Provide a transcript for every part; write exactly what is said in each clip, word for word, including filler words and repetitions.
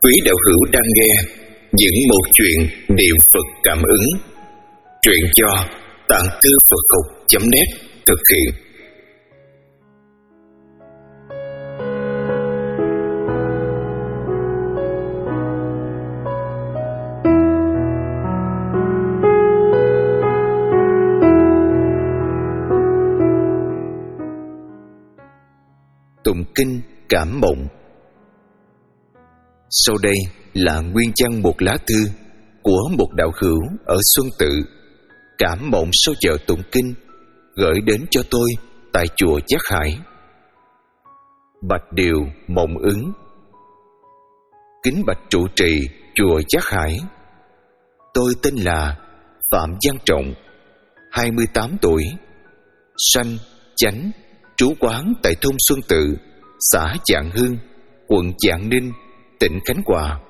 Quý đạo hữu đang nghe những một chuyện niệm Phật cảm ứng, truyện do Tạng Thư Phật Học chấm net thực hiện. Tụng kinh cảm mộng. Sau đây là nguyên văn một lá thư của một đạo hữu ở Xuân Tự, cảm mộng sau giờ tụng kinh, gửi đến cho tôi tại chùa Giác Hải. Bạch điều mộng ứng. Kính bạch trụ trì chùa Giác Hải, tôi tên là Phạm Văn Trọng, hai mươi tám tuổi, sanh, chánh, trú quán tại thôn Xuân Tự, xã Vạn Hưng, quận Vạn Ninh, tỉnh Khánh Hòa.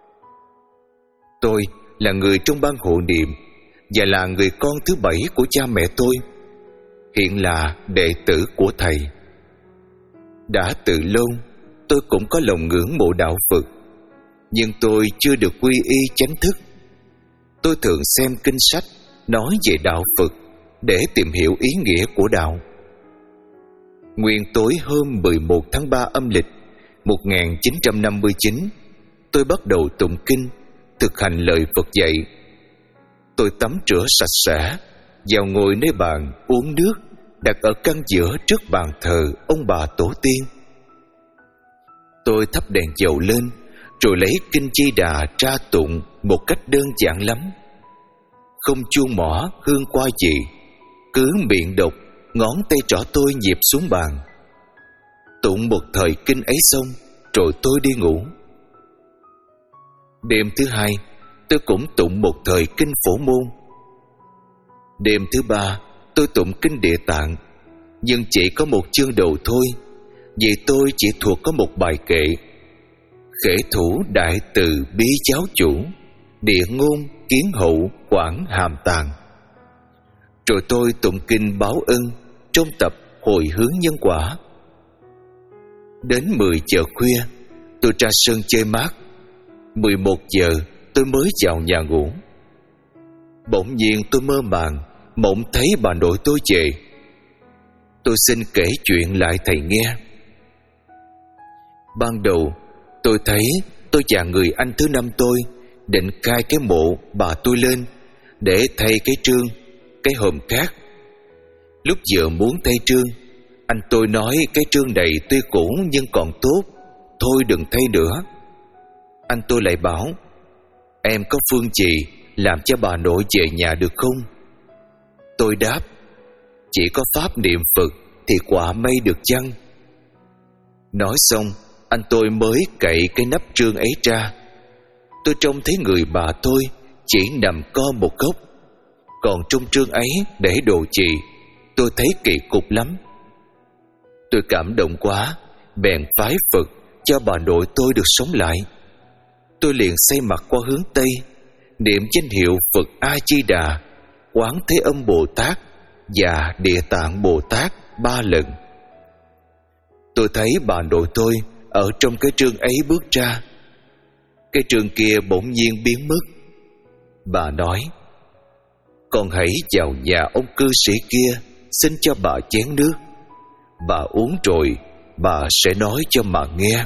Tôi là người trong ban hộ niệm và là người con thứ bảy của cha mẹ tôi, hiện là đệ tử của thầy. Đã từ lâu tôi cũng có lòng ngưỡng mộ đạo Phật, nhưng tôi chưa được quy y chánh thức. Tôi thường xem kinh sách nói về đạo Phật để tìm hiểu ý nghĩa của đạo. Nguyên tối hôm mười một tháng ba âm lịch một nghìn chín trăm năm mươi chín, tôi bắt đầu tụng kinh, thực hành lời Phật dạy. Tôi tắm rửa sạch sẽ, vào ngồi nơi bàn uống nước đặt ở căn giữa trước bàn thờ ông bà tổ tiên. Tôi thắp đèn dầu lên, rồi lấy kinh Di Đà tra tụng một cách đơn giản lắm, không chuông mỏ hương qua gì, cứ miệng đọc, ngón tay trỏ tôi nhịp xuống bàn. Tụng một thời kinh ấy xong, rồi tôi đi ngủ. Đêm thứ hai, tôi cũng tụng một thời kinh Phổ Môn. Đêm thứ ba, tôi tụng kinh Địa Tạng, nhưng chỉ có một chương đầu thôi, vì tôi chỉ thuộc có một bài kệ: khể thủ đại từ bí giáo chủ, địa ngôn kiến hậu quảng hàm tàng. Rồi tôi tụng kinh báo ân trong tập hồi hướng nhân quả. Đến mười giờ khuya, tôi ra sân chơi mát. Mười một giờ tôi mới vào nhà ngủ. Bỗng nhiên tôi mơ màng, mộng thấy bà nội tôi về. Tôi xin kể chuyện lại thầy nghe. Ban đầu tôi thấy tôi và người anh thứ năm tôi định khai cái mộ bà tôi lên để thay cái trương, cái hòm khác. Lúc vừa muốn thay trương, anh tôi nói cái trương này tuy cũ nhưng còn tốt, thôi đừng thay nữa. Anh tôi lại bảo: em có phương gì làm cho bà nội về nhà được không? Tôi đáp: chỉ có pháp niệm Phật thì quả mây được chăng? Nói xong, anh tôi mới cậy cái nắp trương ấy ra. Tôi trông thấy người bà tôi chỉ nằm co một góc, còn trong trương ấy để đồ gì, tôi thấy kỳ cục lắm. Tôi cảm động quá, bèn phái Phật cho bà nội tôi được sống lại. Tôi liền xoay mặt qua hướng Tây, niệm danh hiệu Phật A Di Đà, Quán Thế Âm Bồ Tát và Địa Tạng Bồ Tát ba lần. Tôi thấy bà nội tôi ở trong cái trương ấy bước ra. Cái trương kia bỗng nhiên biến mất. Bà nói: con hãy vào nhà ông cư sĩ kia, xin cho bà chén nước. Bà uống rồi, bà sẽ nói cho mà nghe.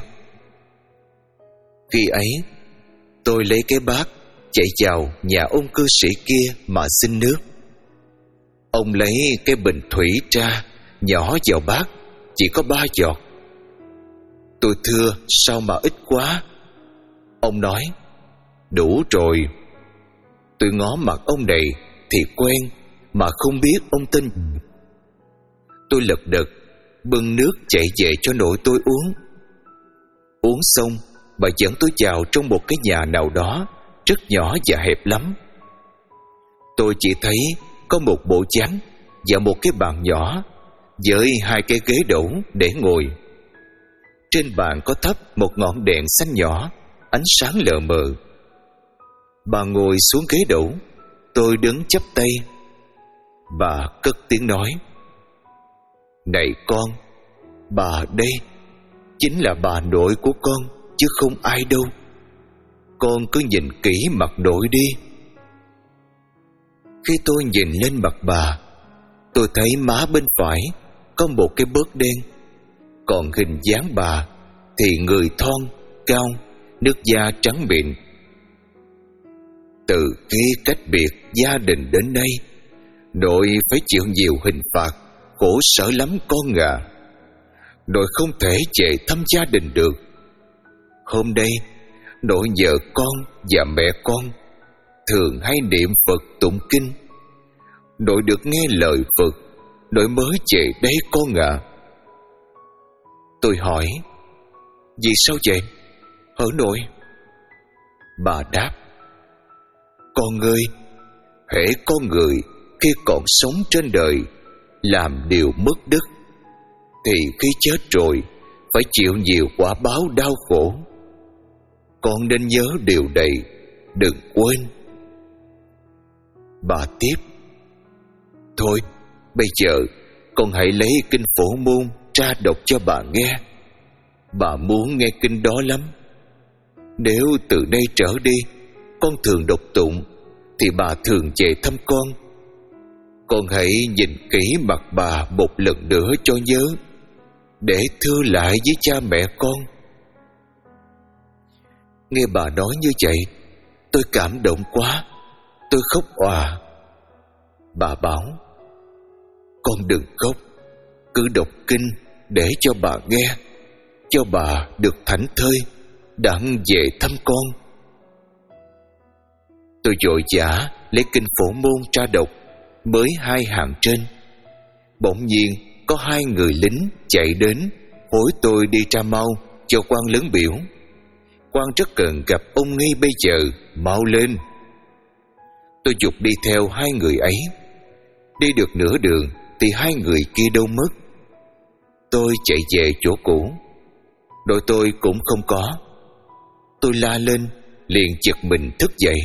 Khi ấy, tôi lấy cái bát chạy vào nhà ông cư sĩ kia mà xin nước. Ông lấy cái bình thủy ra, nhỏ vào bát, chỉ có ba giọt. Tôi thưa: sao mà ít quá? Ông nói: đủ rồi. Tôi ngó mặt ông này thì quen, mà không biết ông tên. Tôi lật đật bưng nước chạy về cho nội tôi uống. Uống xong, bà dẫn tôi vào trong một cái nhà nào đó rất nhỏ và hẹp lắm. Tôi chỉ thấy có một bộ chánh và một cái bàn nhỏ với hai cái ghế đẩu để ngồi. Trên bàn có thắp một ngọn đèn xanh nhỏ, ánh sáng lờ mờ. Bà ngồi xuống ghế đẩu, tôi đứng chắp tay. Bà cất tiếng nói: này con, bà đây chính là bà nội của con, chứ không ai đâu. con cứ nhìn kỹ mặt nội đi. Khi tôi nhìn lên mặt bà, tôi thấy má bên phải có một cái bớt đen, còn hình dáng bà thì người thon, cao, nước da trắng mịn. Từ khi cách biệt gia đình đến nay, nội phải chịu nhiều hình phạt, khổ sở lắm con à. Nội không thể về thăm gia đình được. Hôm nay, nội vợ con và mẹ con thường hay niệm Phật tụng kinh. Nội được nghe lời Phật, nội mới về đây con ạ. À. Tôi hỏi, vì sao vậy? Hở nội? Bà đáp, con ơi, hễ con người khi còn sống trên đời làm điều mất đức, thì khi chết rồi phải chịu nhiều quả báo đau khổ. Con nên nhớ điều này, đừng quên. Bà tiếp, thôi bây giờ con hãy lấy kinh Phổ Môn tra đọc cho bà nghe. Bà muốn nghe kinh đó lắm. Nếu từ đây trở đi con thường đọc tụng, thì bà thường về thăm con. Con hãy nhìn kỹ mặt bà một lần nữa cho nhớ, để thưa lại với cha mẹ con. Nghe bà nói như vậy, tôi cảm động quá, tôi khóc òa. Bà bảo, con đừng khóc, cứ đọc kinh để cho bà nghe, cho bà được thảnh thơi đặng về thăm con. Tôi vội vã lấy kinh Phổ Môn tra đọc mới hai hàng trên. Bỗng nhiên có hai người lính chạy đến hối tôi đi tra mau cho quan lớn biểu. Quan rất cần gặp ông ngay bây giờ, mau lên. Tôi giục đi theo hai người ấy. Đi được nửa đường thì hai người kia đâu mất. Tôi chạy về chỗ cũ, đội tôi cũng không có. Tôi la lên, liền giật mình thức dậy.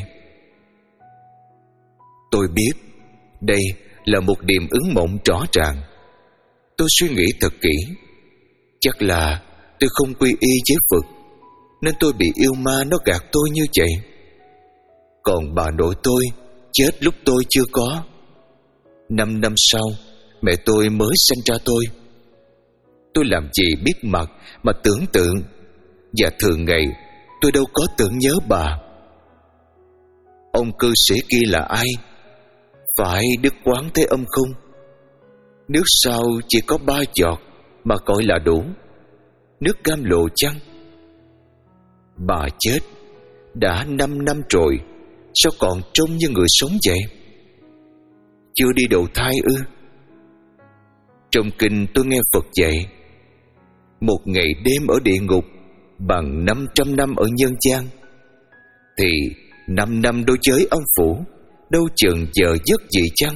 Tôi biết đây là một điềm ứng mộng rõ ràng. Tôi suy nghĩ thật kỹ. Chắc là tôi không quy y với Phật, nên tôi bị yêu ma nó gạt tôi như vậy. Còn bà nội tôi chết lúc tôi chưa có. Năm năm sau, mẹ tôi mới sinh ra tôi. Tôi làm gì biết mặt mà tưởng tượng, và thường ngày tôi đâu có tưởng nhớ bà. Ông cư sĩ kia là ai? Phải Đức Quán Thế Âm không? Nước sau chỉ có ba giọt mà gọi là đủ. Nước cam lộ chăng? Bà chết đã năm năm rồi, sao còn trông như người sống vậy? Chưa đi đầu thai ư? Trong kinh tôi nghe Phật dạy, một ngày đêm ở địa ngục bằng năm trăm năm ở nhân gian, thì năm năm đối với ông phủ đâu chừng giờ giấc gì chăng?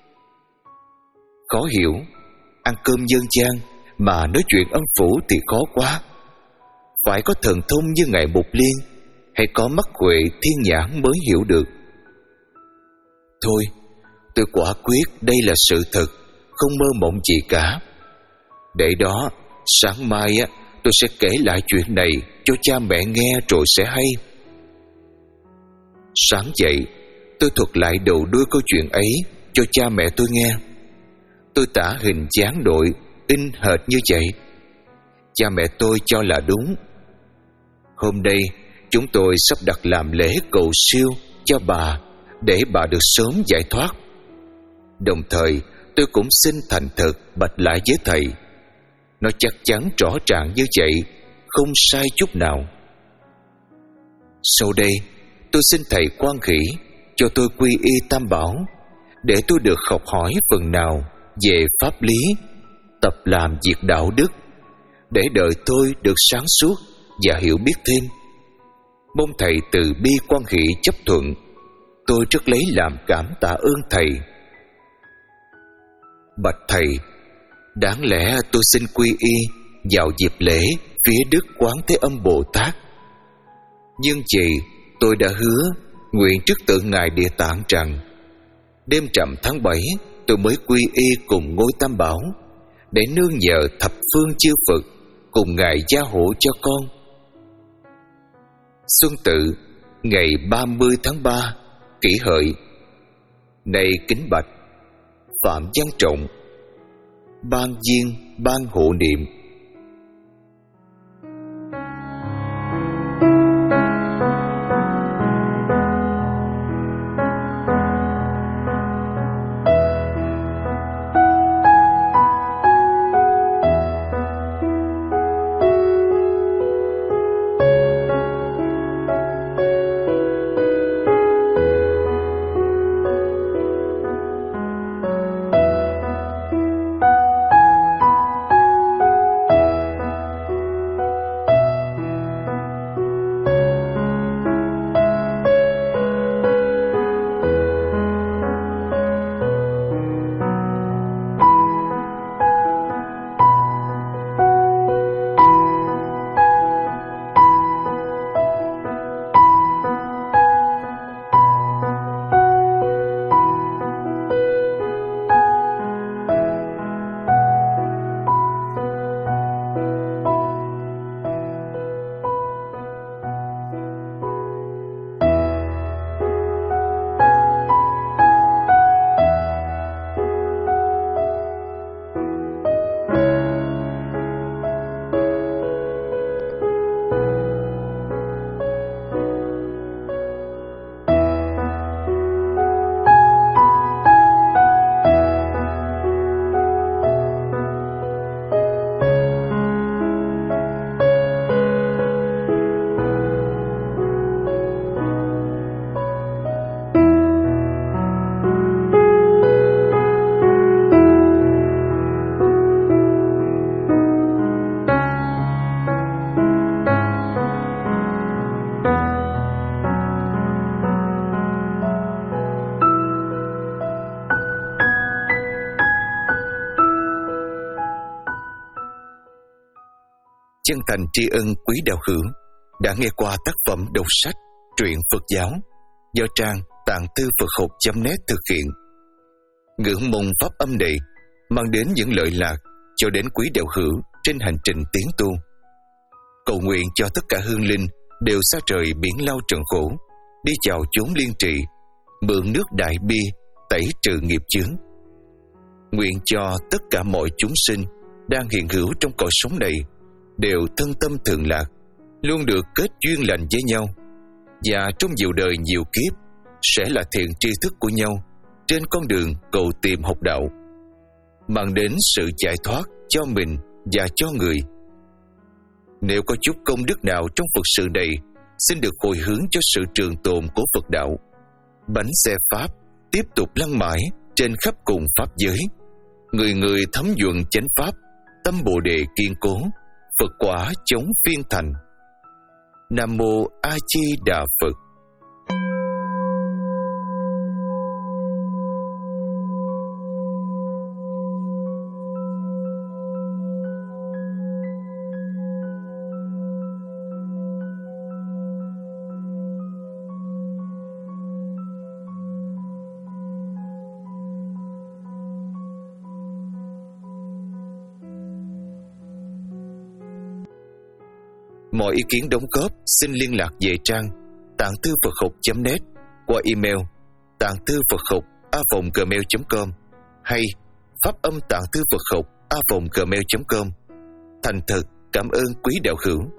Khó hiểu. Ăn cơm nhân gian mà nói chuyện âm phủ thì khó quá. Phải có thần thông như ngài Mục Liên, hay có mắt huệ thiên nhãn mới hiểu được. Thôi, tôi quả quyết đây là sự thật, không mơ mộng gì cả. Để đó, sáng mai á, tôi sẽ kể lại chuyện này cho cha mẹ nghe rồi sẽ hay. Sáng dậy, tôi thuật lại đầu đuôi câu chuyện ấy cho cha mẹ tôi nghe. Tôi tả hình dáng đội in hệt như vậy. Cha mẹ tôi cho là đúng. Hôm nay chúng tôi sắp đặt làm lễ cầu siêu cho bà, để bà được sớm giải thoát. Đồng thời tôi cũng xin thành thật bạch lại với thầy. Nó chắc chắn rõ ràng như vậy, không sai chút nào. Sau đây tôi xin thầy Quan Khỉ cho tôi quy y Tam Bảo, để tôi được học hỏi phần nào về pháp lý, tập làm việc đạo đức, để đời tôi được sáng suốt và hiểu biết thêm. Mong thầy từ bi Quan Khỉ chấp thuận. Tôi rất lấy làm cảm tạ ơn thầy. Bạch thầy, đáng lẽ tôi xin quy y vào dịp lễ phía Đức Quán Thế Âm Bồ Tát, nhưng vì tôi đã hứa nguyện trước tượng ngài Địa Tạng rằng đêm rằm tháng bảy tôi mới quy y cùng ngôi Tam Bảo, để nương nhờ thập phương chư Phật cùng ngài gia hộ cho con. Xuân Tự ngày ba mươi tháng ba Kỷ Hợi. Này kính bạch Phạm Văn Trọng, ban viên ban hộ niệm. Chân thành tri ân quý đạo hữu đã nghe qua tác phẩm đọc sách truyện Phật giáo do trang tạng thư Phật học chấm net thực hiện. Ngưỡng mong pháp âm này mang đến những lợi lạc cho đến quý đạo hữu trên hành trình tiến tu. Cầu nguyện cho tất cả hương linh đều xa trời biển lao trần khổ, đi chào chốn liên trị, mượn nước đại bi tẩy trừ nghiệp chướng. Nguyện cho tất cả mọi chúng sinh đang hiện hữu trong cõi sống này đều thân tâm thường lạc, luôn được kết duyên lành với nhau, và trong nhiều đời nhiều kiếp sẽ là thiện tri thức của nhau trên con đường cầu tìm học đạo, mang đến sự giải thoát cho mình và cho người. Nếu có chút công đức nào trong Phật sự này, xin được hồi hướng cho sự trường tồn của Phật đạo. Bánh xe Pháp tiếp tục lăn mãi trên khắp cùng Pháp giới, người người thấm nhuận chánh Pháp, tâm Bồ Đề kiên cố, Phật quả chống phiên thành. Nam Mô A Di Đà Phật. Mọi ý kiến đóng góp xin liên lạc về trang tạng thư Phật học chấm net qua email tạng thư Phật học a vòng gmail chấm com hay pháp âm tạng thư Phật học a vòng gmail chấm com. Thành thật cảm ơn quý đạo hữu.